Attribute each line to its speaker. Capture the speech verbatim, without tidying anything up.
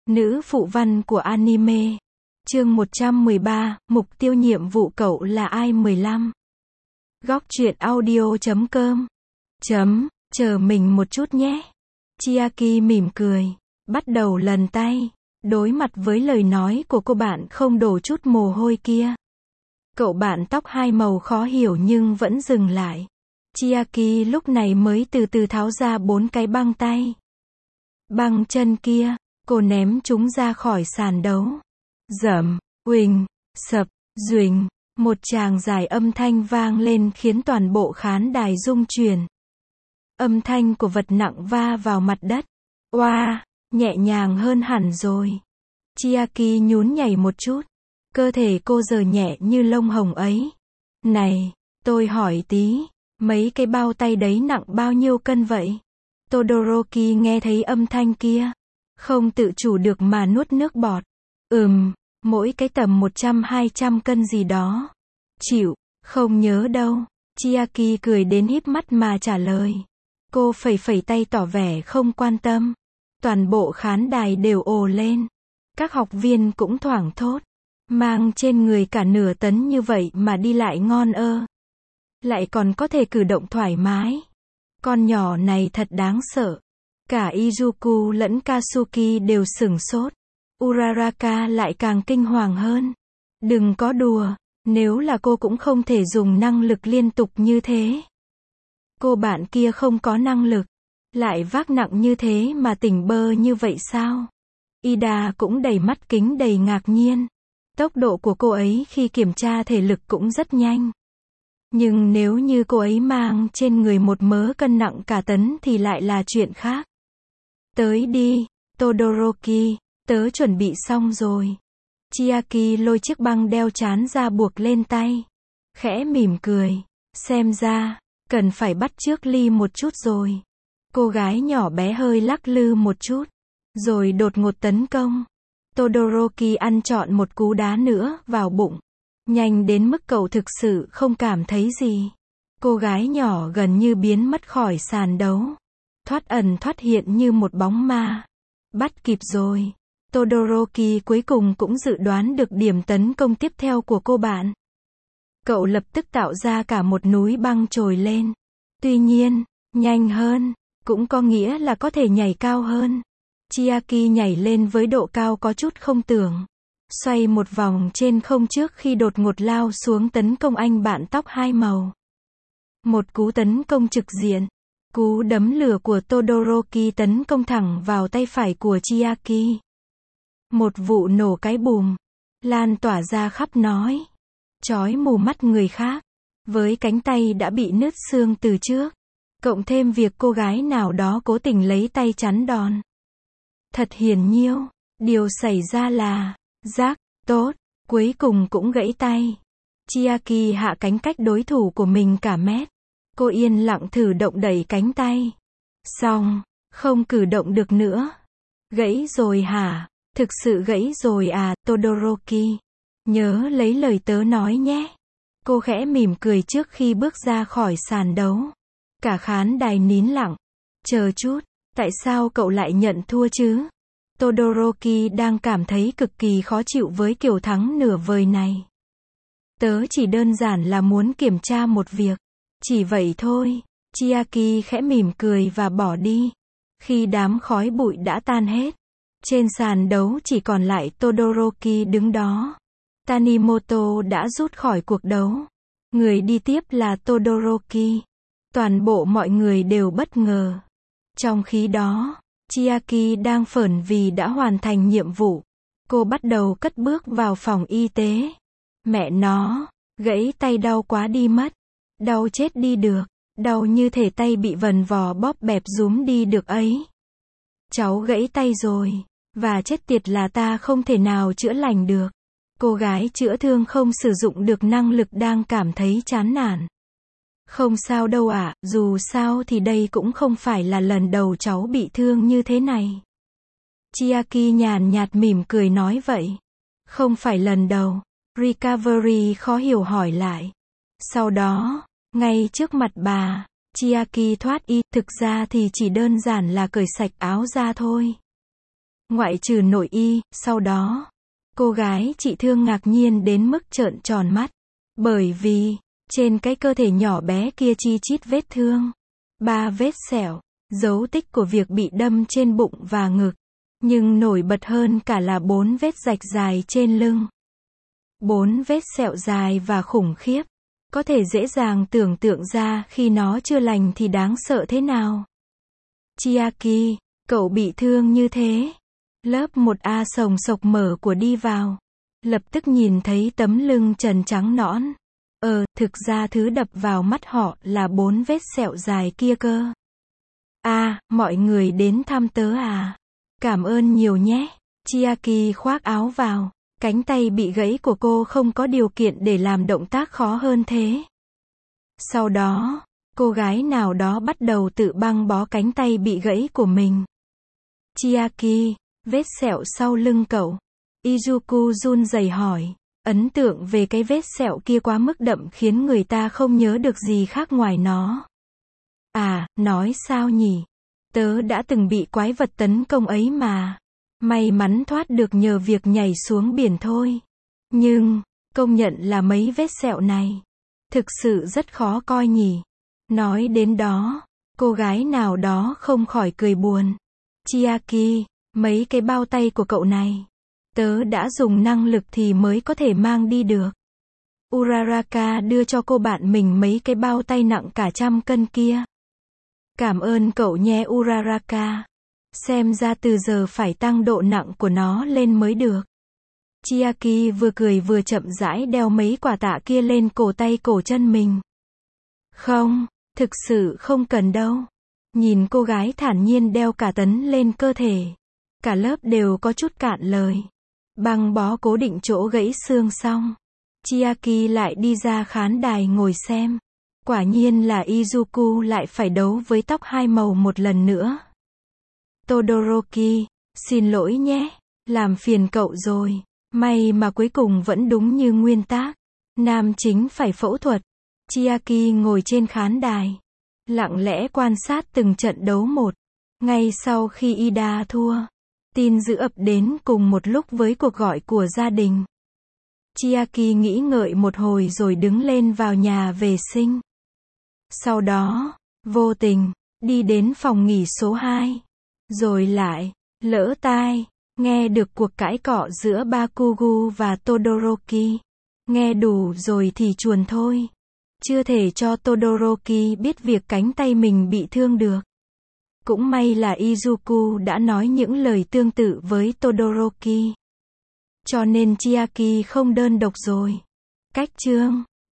Speaker 1: Nữ phụ văn của anime. Chương một trăm mười ba, mục tiêu nhiệm vụ cậu là ai mười lăm. Góc truyện audio chấm com. Chấm, chờ mình một chút nhé. Chiaki mỉm cười, bắt đầu lần tay, đối mặt với lời nói của cô bạn không đổ chút mồ hôi kia. Cậu bạn tóc hai màu khó hiểu nhưng vẫn dừng lại. Chiaki lúc này mới từ từ tháo ra bốn cái băng tay. Băng chân kia, cô ném chúng ra khỏi sàn đấu. Dầm, uỳnh, sập, duỳnh, một tràng dài âm thanh vang lên khiến toàn bộ khán đài rung chuyển. Âm thanh của vật nặng va vào mặt đất. Oa, nhẹ nhàng hơn hẳn rồi. Chiaki nhún nhảy một chút. Cơ thể cô giờ nhẹ như lông hồng ấy. Này, tôi hỏi tí, mấy cái bao tay đấy nặng bao nhiêu cân vậy? Todoroki nghe thấy âm thanh kia, không tự chủ được mà nuốt nước bọt. Ừm, mỗi cái tầm một trăm hai trăm cân gì đó. Chịu, không nhớ đâu. Chiaki cười đến híp mắt mà trả lời. Cô phẩy phẩy tay tỏ vẻ không quan tâm. Toàn bộ khán đài đều ồ lên. Các học viên cũng thoảng thốt. Mang trên người cả nửa tấn như vậy mà đi lại ngon ơ. Lại còn có thể cử động thoải mái. Con nhỏ này thật đáng sợ. Cả Izuku lẫn Katsuki đều sửng sốt. Uraraka lại càng kinh hoàng hơn. Đừng có đùa, nếu là cô cũng không thể dùng năng lực liên tục như thế. Cô bạn kia không có năng lực, lại vác nặng như thế mà tỉnh bơ như vậy sao? Ida cũng đầy mắt kính đầy ngạc nhiên. Tốc độ của cô ấy khi kiểm tra thể lực cũng rất nhanh. Nhưng nếu như cô ấy mang trên người một mớ cân nặng cả tấn thì lại là chuyện khác. Tới đi, Todoroki, tớ chuẩn bị xong rồi. Chiaki lôi chiếc băng đeo trán ra buộc lên tay. Khẽ mỉm cười. Xem ra, cần phải bắt chước Ly một chút rồi. Cô gái nhỏ bé hơi lắc lư một chút. Rồi đột ngột tấn công. Todoroki ăn trọn một cú đá nữa vào bụng. Nhanh đến mức cậu thực sự không cảm thấy gì. Cô gái nhỏ gần như biến mất khỏi sàn đấu. Thoát ẩn thoát hiện như một bóng ma. Bắt kịp rồi. Todoroki cuối cùng cũng dự đoán được điểm tấn công tiếp theo của cô bạn. Cậu lập tức tạo ra cả một núi băng trồi lên. Tuy nhiên, nhanh hơn, cũng có nghĩa là có thể nhảy cao hơn. Chiaki nhảy lên với độ cao có chút không tưởng. Xoay một vòng trên không trước khi đột ngột lao xuống tấn công anh bạn tóc hai màu. Một cú tấn công trực diện. Cú đấm lửa của Todoroki tấn công thẳng vào tay phải của Chiaki. Một vụ nổ cái bùm, lan tỏa ra khắp nói. Chói mù mắt người khác. Với cánh tay đã bị nứt xương từ trước. Cộng thêm việc cô gái nào đó cố tình lấy tay chắn đòn. Thật hiển nhiêu, điều xảy ra là, rác, tốt, cuối cùng cũng gãy tay. Chiaki hạ cánh cách đối thủ của mình cả mét. Cô yên lặng thử động đẩy cánh tay. Xong, không cử động được nữa. Gãy rồi hả? Thực sự gãy rồi à, Todoroki? Nhớ lấy lời tớ nói nhé. Cô khẽ mỉm cười trước khi bước ra khỏi sàn đấu. Cả khán đài nín lặng. Chờ chút, tại sao cậu lại nhận thua chứ? Todoroki đang cảm thấy cực kỳ khó chịu với kiểu thắng nửa vời này. Tớ chỉ đơn giản là muốn kiểm tra một việc. Chỉ vậy thôi. Chiaki khẽ mỉm cười và bỏ đi. Khi đám khói bụi đã tan hết, trên sàn đấu chỉ còn lại Todoroki đứng đó. Tanimoto đã rút khỏi cuộc đấu. Người đi tiếp là Todoroki. Toàn bộ mọi người đều bất ngờ. Trong khi đó, Chiaki đang phởn vì đã hoàn thành nhiệm vụ. Cô bắt đầu cất bước vào phòng y tế. Mẹ nó, gãy tay đau quá đi mất. Đau chết đi được. Đau như thể tay bị vần vò bóp bẹp rúm đi được ấy. Cháu gãy tay rồi. Và chết tiệt là ta không thể nào chữa lành được. Cô gái chữa thương không sử dụng được năng lực đang cảm thấy chán nản. Không sao đâu ạ, dù sao thì đây cũng không phải là lần đầu cháu bị thương như thế này. Chiaki nhàn nhạt mỉm cười nói vậy. Không phải lần đầu. Recovery khó hiểu hỏi lại. Sau đó, ngay trước mặt bà, Chiaki thoát y, thực ra thì chỉ đơn giản là cởi sạch áo ra thôi. ngoại trừ nội y. Sau đó, cô gái trị thương ngạc nhiên đến mức trợn tròn mắt. Bởi vì, trên cái cơ thể nhỏ bé kia chi chít vết thương. Ba vết sẹo, dấu tích của việc bị đâm trên bụng và ngực. Nhưng nổi bật hơn cả là bốn vết rạch dài trên lưng. Bốn vết sẹo dài và khủng khiếp. Có thể dễ dàng tưởng tượng ra khi nó chưa lành thì đáng sợ thế nào. Chiaki, cậu bị thương như thế. Lớp một A sồng sộc mở của đi vào. Lập tức nhìn thấy tấm lưng trần trắng nõn. Ờ, thực ra thứ đập vào mắt họ là bốn vết sẹo dài kia cơ. À, mọi người đến thăm tớ à? Cảm ơn nhiều nhé. Chiaki khoác áo vào. Cánh tay bị gãy của cô không có điều kiện để làm động tác khó hơn thế. Sau đó, cô gái nào đó bắt đầu tự băng bó cánh tay bị gãy của mình. Chiaki, vết sẹo sau lưng cậu. Izuku run rẩy hỏi. Ấn tượng về cái vết sẹo kia quá mức đậm khiến người ta không nhớ được gì khác ngoài nó. À, nói sao nhỉ? Tớ đã từng bị quái vật tấn công ấy mà. May mắn thoát được nhờ việc nhảy xuống biển thôi. Nhưng, công nhận là mấy vết sẹo này. Thực sự rất khó coi nhỉ. Nói đến đó, cô gái nào đó không khỏi cười buồn. Chiaki, mấy cái bao tay của cậu này. Tớ đã dùng năng lực thì mới có thể mang đi được. Uraraka đưa cho cô bạn mình mấy cái bao tay nặng cả trăm cân kia. Cảm ơn cậu nhé Uraraka. Xem ra từ giờ phải tăng độ nặng của nó lên mới được. Chiaki vừa cười vừa chậm rãi đeo mấy quả tạ kia lên cổ tay cổ chân mình. Không, thực sự không cần đâu. Nhìn cô gái thản nhiên đeo cả tấn lên cơ thể. Cả lớp đều có chút cạn lời. Băng bó cố định chỗ gãy xương xong. Chiaki lại đi ra khán đài ngồi xem. Quả nhiên là Izuku lại phải đấu với tóc hai màu một lần nữa. Todoroki, xin lỗi nhé, làm phiền cậu rồi. May mà cuối cùng vẫn đúng như nguyên tác. Nam chính phải phẫu thuật. Chiaki ngồi trên khán đài. Lặng lẽ quan sát từng trận đấu một. Ngay sau khi Ida thua, tin dữ ập đến cùng một lúc với cuộc gọi của gia đình. Chiaki nghĩ ngợi một hồi rồi đứng lên vào nhà vệ sinh. Sau đó, vô tình, đi đến phòng nghỉ số hai. Rồi lại, lỡ tai, nghe được cuộc cãi cọ giữa Bakugo và Todoroki. Nghe đủ rồi thì chuồn thôi. Chưa thể cho Todoroki biết việc cánh tay mình bị thương được. Cũng may là Izuku đã nói những lời tương tự với Todoroki. Cho nên Chiaki không đơn độc rồi. Cách chương